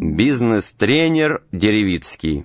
Бизнес-тренер Деревицкий.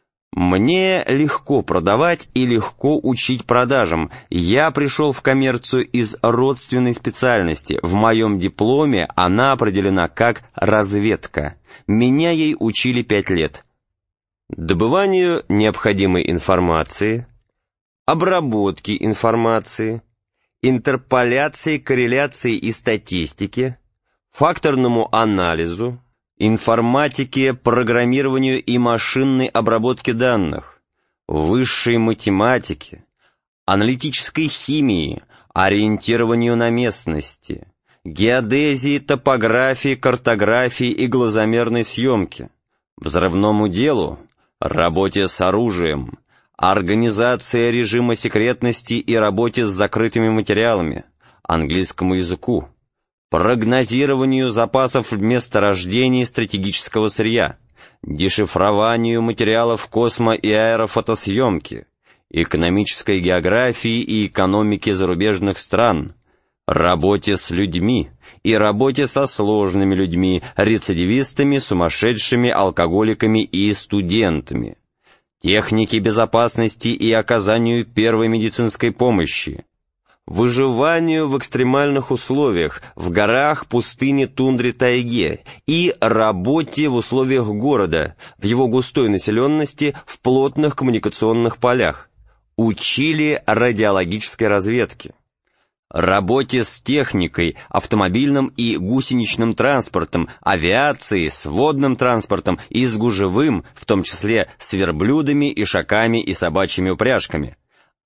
Мне легко продавать и легко учить продажам. Я пришел в коммерцию из родственной специальности. В моем дипломе она определена как разведка. Меня ей учили 5 лет. Добыванию необходимой информации, обработке информации, интерполяции, корреляции и статистике, факторному анализу, информатике, программированию и машинной обработке данных, высшей математике, аналитической химии, ориентированию на местности, геодезии, топографии, картографии и глазомерной съемке, взрывному делу, работе с оружием, организации режима секретности и работе с закрытыми материалами, английскому языку, прогнозированию запасов месторождений стратегического сырья, дешифрованию материалов космо- и аэрофотосъемки, экономической географии и экономики зарубежных стран, работе с людьми и работе со сложными людьми, рецидивистами, сумасшедшими, алкоголиками и студентами, технике безопасности и оказанию первой медицинской помощи, выживанию в экстремальных условиях, в горах, пустыне, тундре, тайге и работе в условиях города, в его густой населенности, в плотных коммуникационных полях. Учили радиологической разведке, работе с техникой, автомобильным и гусеничным транспортом, авиацией, с водным транспортом и с гужевым, в том числе с верблюдами, ишаками и собачьими упряжками,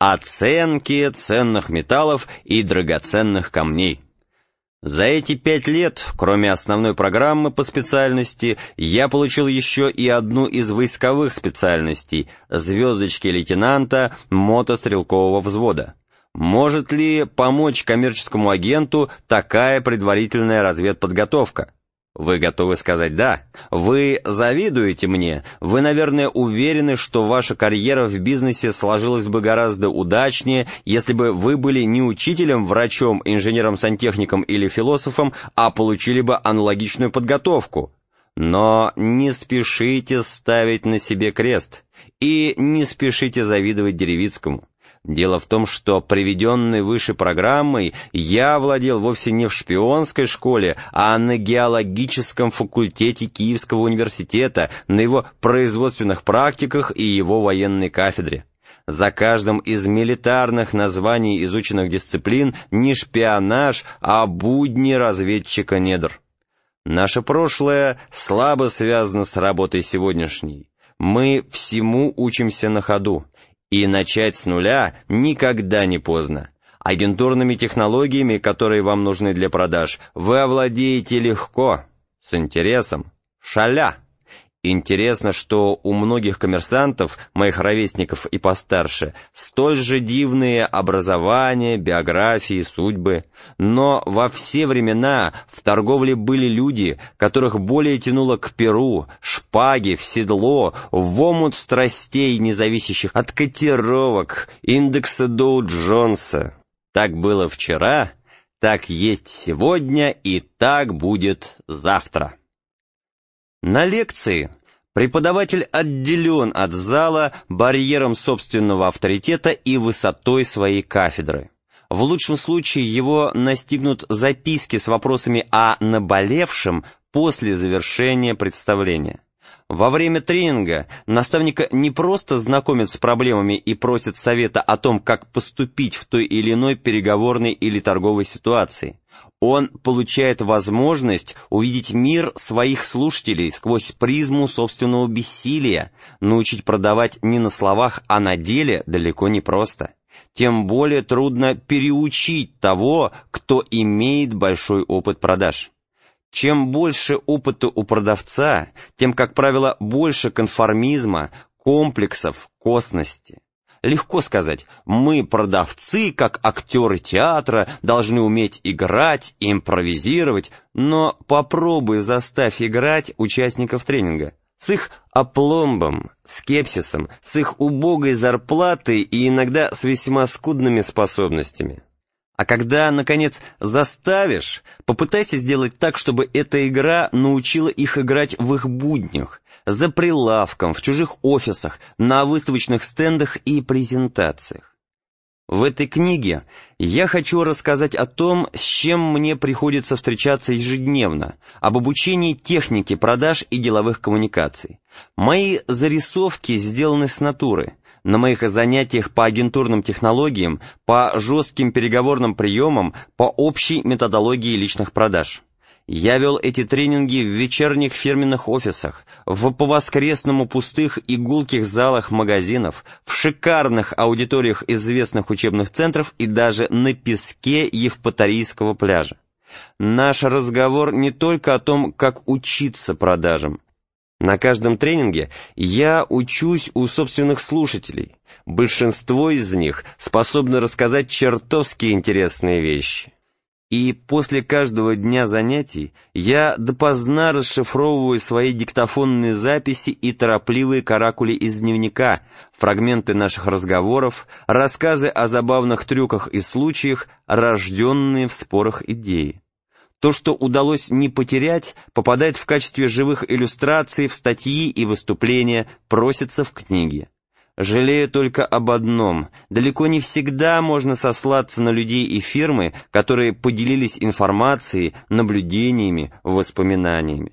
оценки ценных металлов и драгоценных камней. За эти 5 лет, кроме основной программы по специальности, я получил еще и одну из войсковых специальностей — звездочки лейтенанта мотострелкового взвода. Может ли помочь коммерческому агенту такая предварительная разведподготовка? Вы готовы сказать «да». Вы завидуете мне. Вы, наверное, уверены, что ваша карьера в бизнесе сложилась бы гораздо удачнее, если бы вы были не учителем, врачом, инженером-сантехником или философом, а получили бы аналогичную подготовку. Но не спешите ставить на себе крест и не спешите завидовать Деревицкому. Дело в том, что приведенной выше программой я владел вовсе не в шпионской школе, а на геологическом факультете Киевского университета, на его производственных практиках и его военной кафедре. За каждым из милитарных названий изученных дисциплин не шпионаж, а будни разведчика недр. Наше прошлое слабо связано с работой сегодняшней. Мы всему учимся на ходу. И начать с нуля никогда не поздно. Агентурными технологиями, которые вам нужны для продаж, вы овладеете легко, с интересом, шаля. Интересно, что у многих коммерсантов, моих ровесников и постарше, столь же дивные образования, биографии, судьбы. Но во все времена в торговле были люди, которых более тянуло к перу, шпаге, в седло, в омут страстей, не зависящих от котировок, индекса Доу-Джонса. Так было вчера, так есть сегодня и так будет завтра. На лекции преподаватель отделен от зала барьером собственного авторитета и высотой своей кафедры. В лучшем случае его настигнут записки с вопросами о наболевшем после завершения представления. Во время тренинга наставника не просто знакомят с проблемами и просят совета о том, как поступить в той или иной переговорной или торговой ситуации. Он получает возможность увидеть мир своих слушателей сквозь призму собственного бессилия. Научить продавать не на словах, а на деле далеко не просто. Тем более трудно переучить того, кто имеет большой опыт продаж. Чем больше опыта у продавца, тем, как правило, больше конформизма, комплексов, косности. Легко сказать, мы, продавцы, как актеры театра, должны уметь играть, импровизировать, но попробуй заставь играть участников тренинга. С их опломбом, скепсисом, с их убогой зарплатой и иногда с весьма скудными способностями. А когда, наконец, заставишь, попытайся сделать так, чтобы эта игра научила их играть в их буднях, за прилавком, в чужих офисах, на выставочных стендах и презентациях. В этой книге я хочу рассказать о том, с чем мне приходится встречаться ежедневно, об обучении технике продаж и деловых коммуникаций. Мои зарисовки сделаны с натуры. На моих занятиях по агентурным технологиям, по жестким переговорным приемам, по общей методологии личных продаж. Я вел эти тренинги в вечерних фирменных офисах, в по-воскресному пустых и гулких залах магазинов, в шикарных аудиториях известных учебных центров и даже на песке Евпаторийского пляжа. Наш разговор не только о том, как учиться продажам. На каждом тренинге я учусь у собственных слушателей. Большинство из них способны рассказать чертовски интересные вещи. И после каждого дня занятий я допоздна расшифровываю свои диктофонные записи и торопливые каракули из дневника, фрагменты наших разговоров, рассказы о забавных трюках и случаях, рожденные в спорах идеи. То, что удалось не потерять, попадает в качестве живых иллюстраций в статьи и выступления, просится в книги. Жалею только об одном: далеко не всегда можно сослаться на людей и фирмы, которые поделились информацией, наблюдениями, воспоминаниями.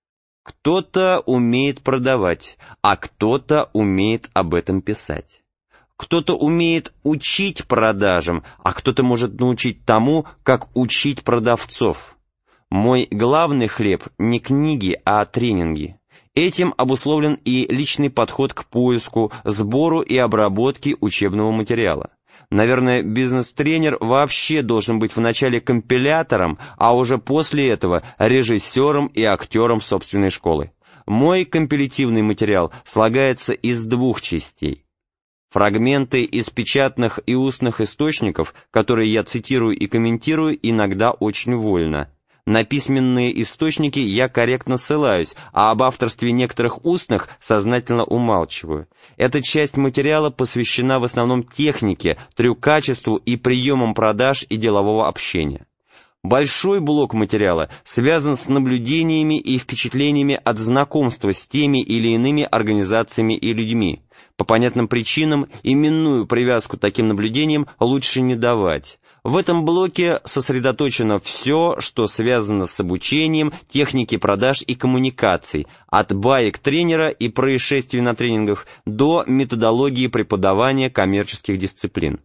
Кто-то умеет продавать, а кто-то умеет об этом писать. Кто-то умеет учить продажам, а кто-то может научить тому, как учить продавцов. Мой главный хлеб не книги, а тренинги. Этим обусловлен и личный подход к поиску, сбору и обработке учебного материала. Наверное, бизнес-тренер вообще должен быть вначале компилятором, а уже после этого режиссером и актером собственной школы. Мой компилятивный материал слагается из двух частей. Фрагменты из печатных и устных источников, которые я цитирую и комментирую, иногда очень вольно. На письменные источники я корректно ссылаюсь, а об авторстве некоторых устных сознательно умалчиваю. Эта часть материала посвящена в основном технике, трюкачеству и приемам продаж и делового общения. Большой блок материала связан с наблюдениями и впечатлениями от знакомства с теми или иными организациями и людьми. По понятным причинам именную привязку таким наблюдениям лучше не давать. В этом блоке сосредоточено все, что связано с обучением, техники продаж и коммуникаций, от баек тренера и происшествий на тренингах до методологии преподавания коммерческих дисциплин.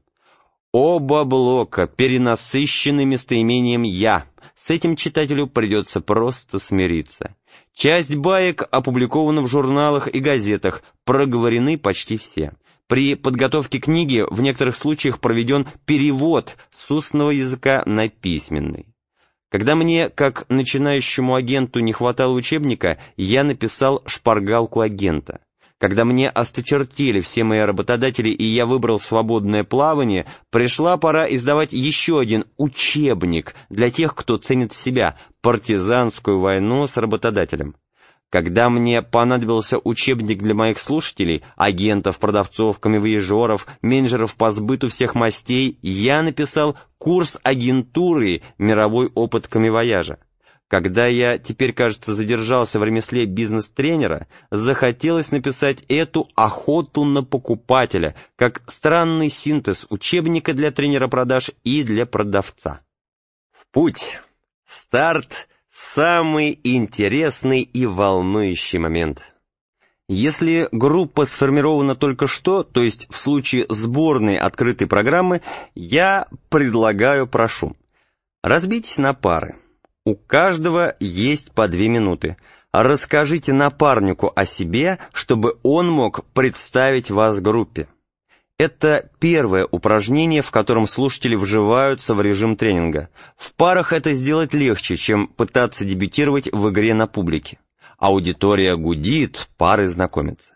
Оба блока перенасыщены местоимением «я». С этим читателю придется просто смириться. Часть баек опубликована в журналах и газетах, проговорены почти все. При подготовке книги в некоторых случаях проведен перевод с устного языка на письменный. Когда мне, как начинающему агенту, не хватало учебника, я написал «Шпаргалку агента». Когда мне осточертели все мои работодатели и я выбрал свободное плавание, пришла пора издавать еще один учебник для тех, кто ценит себя, партизанскую войну с работодателем. Когда мне понадобился учебник для моих слушателей, агентов, продавцов, камевояжеров, менеджеров по сбыту всех мастей, я написал «Курс агентуры. Мировой опыт камевояжа». Когда я теперь, кажется, задержался в ремесле бизнес-тренера, захотелось написать эту «Охоту на покупателя» как странный синтез учебника для тренера продаж и для продавца. В путь. Старт. Самый интересный и волнующий момент. Если группа сформирована только что, то есть в случае сборной открытой программы, я прошу. Разбейтесь на пары. У каждого есть по 2 минуты. Расскажите напарнику о себе, чтобы он мог представить вас группе. Это первое упражнение, в котором слушатели вживаются в режим тренинга. В парах это сделать легче, чем пытаться дебютировать в игре на публике. Аудитория гудит, пары знакомятся.